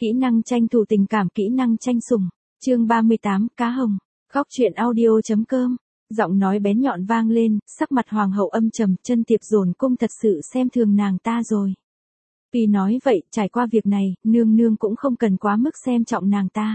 Kỹ năng tranh thủ tình cảm, kỹ năng tranh sủng. Chương 38, cá hồng. Góc truyện audio.com. Giọng nói bén nhọn vang lên, sắc mặt hoàng hậu âm trầm, Chân Tiệp dồn cung thật sự xem thường nàng ta rồi. Vì nói vậy, trải qua việc này, nương nương cũng không cần quá mức xem trọng nàng ta.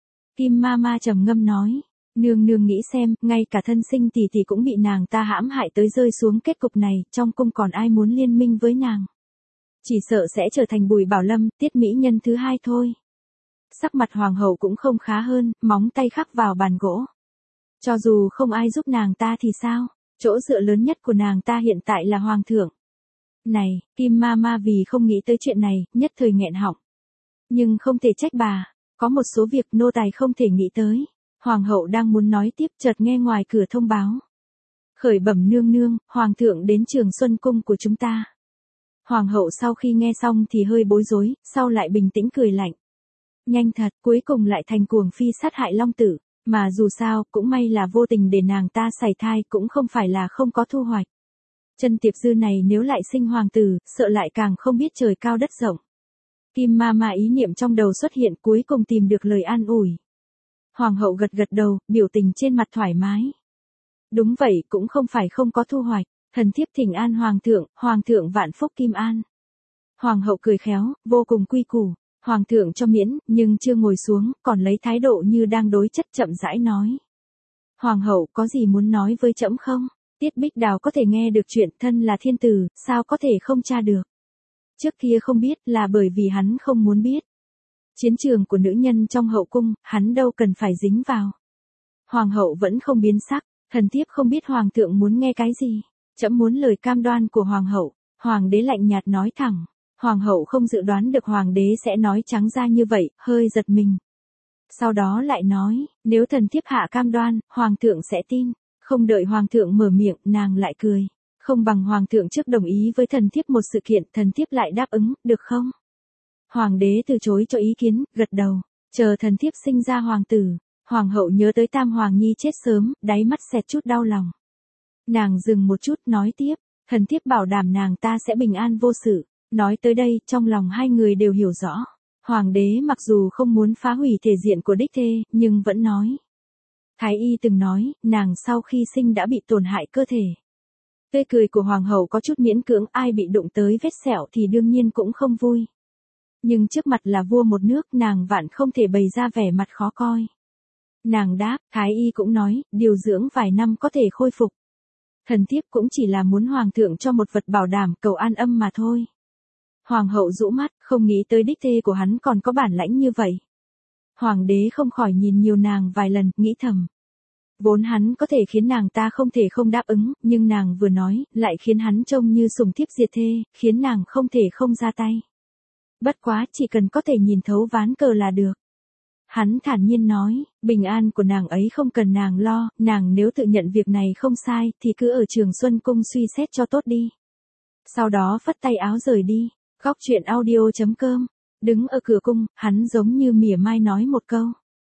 Kim ma ma trầm ngâm nói, nương nương nghĩ xem, ngay cả thân sinh tỷ tỷ cũng bị nàng ta hãm hại tới rơi xuống kết cục này, trong cung còn ai muốn liên minh với nàng. Chỉ sợ sẽ trở thành Bùi Bảo Lâm, Tiết mỹ nhân thứ hai thôi. Sắc mặt hoàng hậu cũng không khá hơn, móng tay khắc vào bàn gỗ. Cho dù không ai giúp nàng ta thì sao, chỗ dựa lớn nhất của nàng ta hiện tại là hoàng thượng. Này, Kim ma ma vì không nghĩ tới chuyện này, nhất thời nghẹn họng. Nhưng không thể trách bà, có một số việc nô tài không thể nghĩ tới. Hoàng hậu đang muốn nói tiếp chợt nghe ngoài cửa thông báo. Khởi bẩm nương nương, hoàng thượng đến Trường Xuân cung của chúng ta. Hoàng hậu sau khi nghe xong thì hơi bối rối, sau lại bình tĩnh cười lạnh. Nhanh thật, cuối cùng lại thành cuồng phi sát hại Long Tử, mà dù sao, cũng may là vô tình để nàng ta sảy thai, cũng không phải là không có thu hoạch. Chân Tiệp Dư này nếu lại sinh hoàng tử, sợ lại càng không biết trời cao đất rộng. Kim ma ma ý niệm trong đầu xuất hiện, cuối cùng tìm được lời an ủi. Hoàng hậu gật gật đầu, biểu tình trên mặt thoải mái. Đúng vậy, cũng không phải không có thu hoạch. Thần thiếp thỉnh an hoàng thượng vạn phúc kim an. Hoàng hậu cười khéo, vô cùng quy củ. Hoàng thượng cho miễn, nhưng chưa ngồi xuống, còn lấy thái độ như đang đối chất chậm rãi nói. Hoàng hậu có gì muốn nói với trẫm không? Tiết Bích Đào có thể nghe được chuyện, thân là thiên tử, sao có thể không tra được? Trước kia không biết là bởi vì hắn không muốn biết. Chiến trường của nữ nhân trong hậu cung, hắn đâu cần phải dính vào. Hoàng hậu vẫn không biến sắc, thần thiếp không biết hoàng thượng muốn nghe cái gì. Trẫm muốn lời cam đoan của hoàng hậu. Hoàng đế lạnh nhạt nói thẳng. Hoàng hậu không dự đoán được hoàng đế sẽ nói trắng ra như vậy, hơi giật mình. Sau đó lại nói, nếu thần thiếp hạ cam đoan, hoàng thượng sẽ tin. Không đợi hoàng thượng mở miệng, nàng lại cười. Không bằng hoàng thượng trước đồng ý với thần thiếp một sự kiện, thần thiếp lại đáp ứng, được không? Hoàng đế từ chối cho ý kiến, gật đầu. Chờ thần thiếp sinh ra hoàng tử. Hoàng hậu nhớ tới Tam Hoàng Nhi chết sớm, đáy mắt xẹt chút đau lòng. Nàng dừng một chút, nói tiếp, thần thiếp bảo đảm nàng ta sẽ bình an vô sự. Nói tới đây, trong lòng hai người đều hiểu rõ. Hoàng đế mặc dù không muốn phá hủy thể diện của đích thê, nhưng vẫn nói. Thái y từng nói, nàng sau khi sinh đã bị tổn hại cơ thể. Tươi cười của hoàng hậu có chút miễn cưỡng, ai bị đụng tới vết sẹo thì đương nhiên cũng không vui. Nhưng trước mặt là vua một nước, nàng vạn không thể bày ra vẻ mặt khó coi. Nàng đáp, thái y cũng nói, điều dưỡng vài năm có thể khôi phục. Thần thiếp cũng chỉ là muốn hoàng thượng cho một vật bảo đảm, cầu an âm mà thôi. Hoàng hậu rũ mắt, không nghĩ tới đích thê của hắn còn có bản lãnh như vậy. Hoàng đế không khỏi nhìn nhiều nàng vài lần, nghĩ thầm. Vốn hắn có thể khiến nàng ta không thể không đáp ứng, nhưng nàng vừa nói, lại khiến hắn trông như sủng thiếp diệt thê, khiến nàng không thể không ra tay. Bất quá, chỉ cần có thể nhìn thấu ván cờ là được. Hắn thản nhiên nói, bình an của nàng ấy không cần nàng lo, nàng nếu tự nhận việc này không sai, thì cứ ở Trường Xuân cung suy xét cho tốt đi. Sau đó phất tay áo rời đi. Góc truyện audio.com. Đứng ở cửa cung, hắn giống như mỉa mai nói một câu.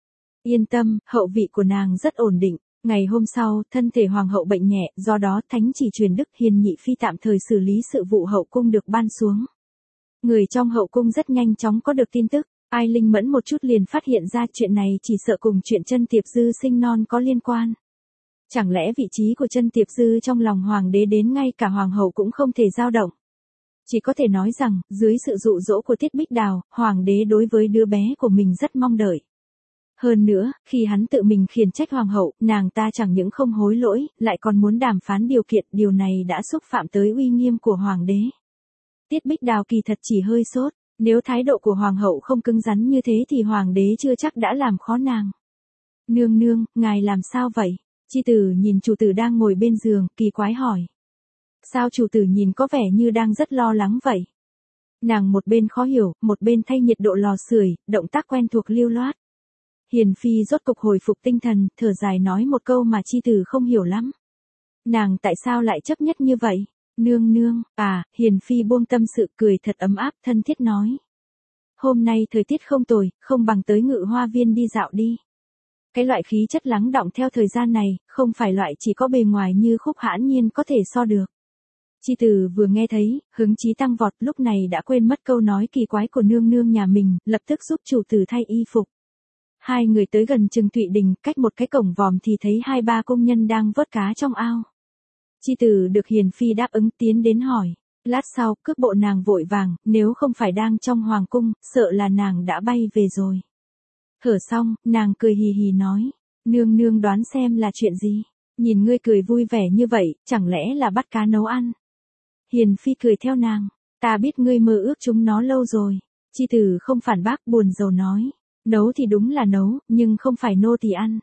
Yên tâm, hậu vị của nàng rất ổn định. Ngày hôm sau, thân thể hoàng hậu bệnh nhẹ, do đó thánh chỉ truyền Đức Hiền Nhị Phi tạm thời xử lý sự vụ hậu cung được ban xuống. Người trong hậu cung rất nhanh chóng có được tin tức. Ai linh mẫn một chút liền phát hiện ra chuyện này chỉ sợ cùng chuyện Chân Tiệp Dư sinh non có liên quan. Chẳng lẽ vị trí của Chân Tiệp Dư trong lòng hoàng đế đến ngay cả hoàng hậu cũng không thể dao động. Chỉ có thể nói rằng, dưới sự dụ dỗ của Tiết Bích Đào, hoàng đế đối với đứa bé của mình rất mong đợi. Hơn nữa, khi hắn tự mình khiển trách hoàng hậu, nàng ta chẳng những không hối lỗi, lại còn muốn đàm phán điều kiện, điều này đã xúc phạm tới uy nghiêm của hoàng đế. Tiết Bích Đào kỳ thật chỉ hơi sốt, nếu thái độ của hoàng hậu không cứng rắn như thế thì hoàng đế chưa chắc đã làm khó nàng. Nương nương, ngài làm sao vậy? Chi tử nhìn chủ tử đang ngồi bên giường, kỳ quái hỏi. Sao chủ tử nhìn có vẻ như đang rất lo lắng vậy? Nàng một bên khó hiểu, một bên thay nhiệt độ lò sưởi, động tác quen thuộc lưu loát. Hiền phi rốt cục hồi phục tinh thần, thở dài nói một câu mà chi tử không hiểu lắm. Nàng tại sao lại chấp nhất như vậy? Nương nương, Hiền phi buông tâm sự cười thật ấm áp, thân thiết nói. Hôm nay thời tiết không tồi, không bằng tới Ngự Hoa Viên đi dạo đi. Cái loại khí chất lắng đọng theo thời gian này, không phải loại chỉ có bề ngoài như Khúc Hãn Nhiên có thể so được. Chi Từ vừa nghe thấy, hứng chí tăng vọt, lúc này đã quên mất câu nói kỳ quái của nương nương nhà mình, lập tức giúp chủ tử thay y phục. Hai người tới gần Trừng Thụy Đình, cách một cái cổng vòm thì thấy hai ba công nhân đang vớt cá trong ao. Chi Từ được Hiền Phi đáp ứng tiến đến hỏi. Lát sau, cước bộ nàng vội vàng, nếu không phải đang trong hoàng cung, sợ là nàng đã bay về rồi. Thở xong, nàng cười hì hì nói. Nương nương đoán xem là chuyện gì? Nhìn ngươi cười vui vẻ như vậy, chẳng lẽ là bắt cá nấu ăn? Hiền Phi cười theo nàng. Ta biết ngươi mơ ước chúng nó lâu rồi. Chi Từ không phản bác, buồn rầu nói. Nấu thì đúng là nấu, nhưng không phải nô tỳ ăn.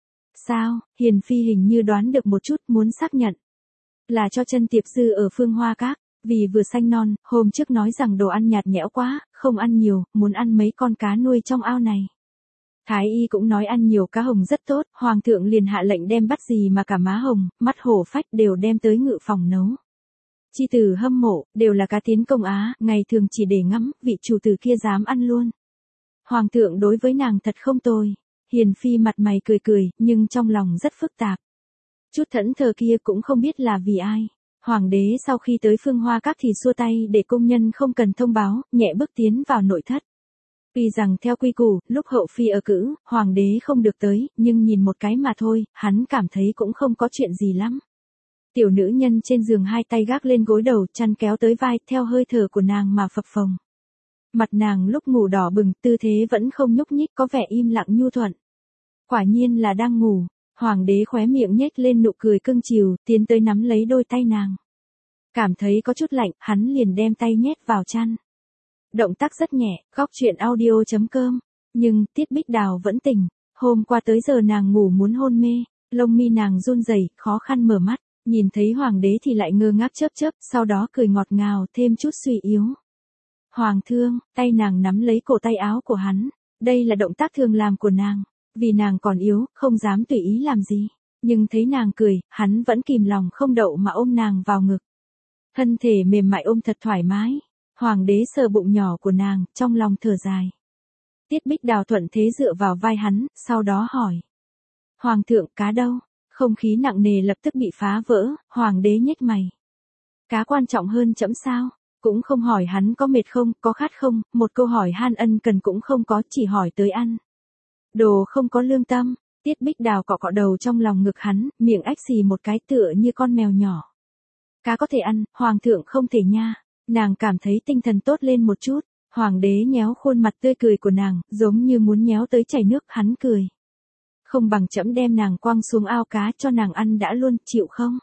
Sao? Hiền Phi hình như đoán được một chút, muốn xác nhận. Là cho chân tiệp sư ở Phương Hoa Các. Vì vừa sanh non, hôm trước nói rằng đồ ăn nhạt nhẽo quá, không ăn nhiều, muốn ăn mấy con cá nuôi trong ao này. Thái y cũng nói ăn nhiều cá hồng rất tốt, hoàng thượng liền hạ lệnh đem bắt gì mà cả má hồng, mắt hổ phách đều đem tới ngự phòng nấu. Chi Từ hâm mộ, đều là cá tiến công Á, ngày thường chỉ để ngắm, vị chủ tử kia dám ăn luôn. Hoàng thượng đối với nàng thật không tồi. Hiền Phi mặt mày cười cười, nhưng trong lòng rất phức tạp. Chút thẫn thờ kia cũng không biết là vì ai. Hoàng đế sau khi tới Phương Hoa Các thì xua tay để công nhân không cần thông báo, nhẹ bước tiến vào nội thất. Vì rằng theo quy củ, lúc hậu phi ở cữ, hoàng đế không được tới, nhưng nhìn một cái mà thôi, hắn cảm thấy cũng không có chuyện gì lắm. Tiểu nữ nhân trên giường hai tay gác lên gối đầu, chăn kéo tới vai, theo hơi thở của nàng mà phập phồng. Mặt nàng lúc ngủ đỏ bừng, tư thế vẫn không nhúc nhích, có vẻ im lặng nhu thuận. Quả nhiên là đang ngủ. Hoàng đế khóe miệng nhếch lên nụ cười cưng chiều, tiến tới nắm lấy đôi tay nàng. Cảm thấy có chút lạnh, hắn liền đem tay nhét vào chăn. Động tác rất nhẹ, góc chuyện audio.com. Nhưng, Tiết Bích Đào vẫn tỉnh. Hôm qua tới giờ nàng ngủ muốn hôn mê, lông mi nàng run rẩy, khó khăn mở mắt, nhìn thấy hoàng đế thì lại ngơ ngác chớp chớp, sau đó cười ngọt ngào, thêm chút suy yếu. Hoàng thương, tay nàng nắm lấy cổ tay áo của hắn. Đây là động tác thường làm của nàng. Vì nàng còn yếu, không dám tùy ý làm gì. Nhưng thấy nàng cười, hắn vẫn kìm lòng không đậu mà ôm nàng vào ngực. Thân thể mềm mại ôm thật thoải mái. Hoàng đế sờ bụng nhỏ của nàng, trong lòng thở dài. Tiết Bích Đào thuận thế dựa vào vai hắn, sau đó hỏi. Hoàng thượng, cá đâu? Không khí nặng nề lập tức bị phá vỡ, hoàng đế nhếch mày. Cá quan trọng hơn trẫm sao? Cũng không hỏi hắn có mệt không, có khát không, một câu hỏi han ân cần cũng không có, chỉ hỏi tới ăn. Đồ không có lương tâm. Tiết Bích Đào cọ cọ đầu trong lòng ngực hắn, miệng ách xì một cái tựa như con mèo nhỏ. Cá có thể ăn, hoàng thượng không thể nha. Nàng cảm thấy tinh thần tốt lên một chút. Hoàng đế nhéo khuôn mặt tươi cười của nàng, giống như muốn nhéo tới chảy nước, hắn cười. Không bằng trẫm đem nàng quăng xuống ao cá cho nàng ăn đã luôn, chịu không?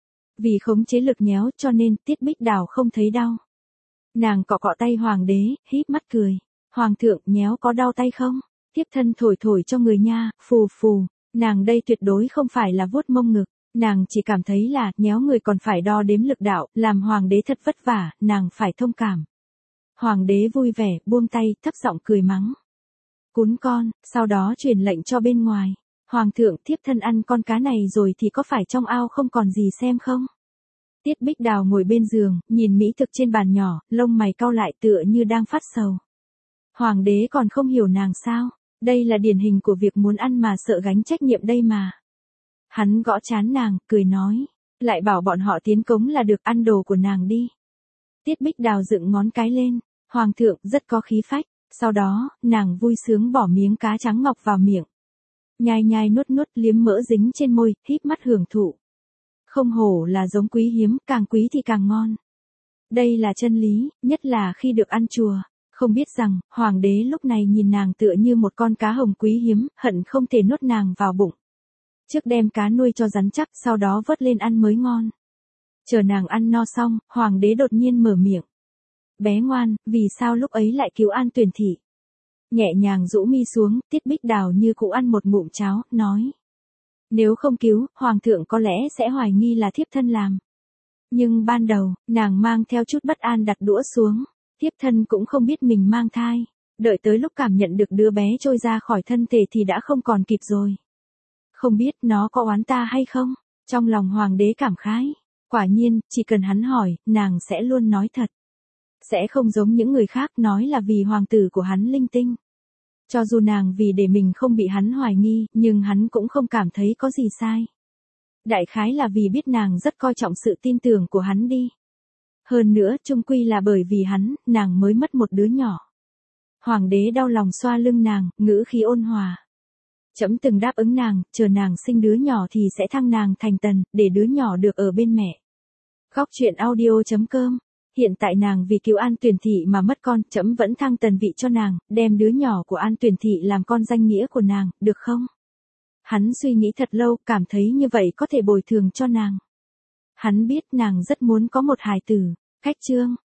Vì khống chế lực nhéo cho nên Tiết Bích Đào không thấy đau. Nàng cọ cọ tay hoàng đế, híp mắt cười. Hoàng thượng, nhéo có đau tay không? Tiếp thân thổi thổi cho người nha, phù phù. Nàng đây tuyệt đối không phải là vuốt mông ngực. Nàng chỉ cảm thấy là, nhéo người còn phải đo đếm lực đạo, làm hoàng đế thật vất vả, nàng phải thông cảm. Hoàng đế vui vẻ, buông tay, thấp giọng cười mắng. Cún con, sau đó truyền lệnh cho bên ngoài. Hoàng thượng, thiếp thân ăn con cá này rồi thì có phải trong ao không còn gì xem không? Tiết Bích Đào ngồi bên giường, nhìn mỹ thực trên bàn nhỏ, lông mày cau lại tựa như đang phát sầu. Hoàng đế còn không hiểu nàng sao? Đây là điển hình của việc muốn ăn mà sợ gánh trách nhiệm đây mà. Hắn gõ trán nàng, cười nói. Lại bảo bọn họ tiến cống là được, ăn đồ của nàng đi. Tiết Bích Đào dựng ngón cái lên. Hoàng thượng rất có khí phách. Sau đó, nàng vui sướng bỏ miếng cá trắng ngọc vào miệng. Nhai nhai nuốt nuốt liếm mỡ dính trên môi, híp mắt hưởng thụ. Không hổ là giống quý hiếm, càng quý thì càng ngon. Đây là chân lý, nhất là khi được ăn chùa. Không biết rằng, hoàng đế lúc này nhìn nàng tựa như một con cá hồng quý hiếm, hận không thể nuốt nàng vào bụng. Trước đem cá nuôi cho rắn chắc, sau đó vớt lên ăn mới ngon. Chờ nàng ăn no xong, hoàng đế đột nhiên mở miệng. Bé ngoan, vì sao lúc ấy lại cứu An Tuyển thị? Nhẹ nhàng rũ mi xuống, Tiết Bích Đào như cụ ăn một ngụm cháo, nói. Nếu không cứu, hoàng thượng có lẽ sẽ hoài nghi là thiếp thân làm. Nhưng ban đầu, nàng mang theo chút bất an đặt đũa xuống. Thiếp thân cũng không biết mình mang thai. Đợi tới lúc cảm nhận được đứa bé trôi ra khỏi thân thể thì đã không còn kịp rồi. Không biết nó có oán ta hay không? Trong lòng hoàng đế cảm khái. Quả nhiên, chỉ cần hắn hỏi, nàng sẽ luôn nói thật. Sẽ không giống những người khác nói là vì hoàng tử của hắn linh tinh. Cho dù nàng vì để mình không bị hắn hoài nghi, nhưng hắn cũng không cảm thấy có gì sai. Đại khái là vì biết nàng rất coi trọng sự tin tưởng của hắn đi. Hơn nữa chung quy là bởi vì hắn, nàng mới mất một đứa nhỏ. Hoàng đế đau lòng xoa lưng nàng, ngữ khí ôn hòa. Trẫm từng đáp ứng nàng, chờ nàng sinh đứa nhỏ thì sẽ thăng nàng thành tần, để đứa nhỏ được ở bên mẹ. Khóc chuyện audio.com. Hiện tại nàng vì cứu An Tuyển Thị mà mất con, trẫm vẫn thăng tần vị cho nàng, đem đứa nhỏ của An Tuyển Thị làm con danh nghĩa của nàng, được không? Hắn suy nghĩ thật lâu, cảm thấy như vậy có thể bồi thường cho nàng. Hắn biết nàng rất muốn có một hài tử. Khách chương.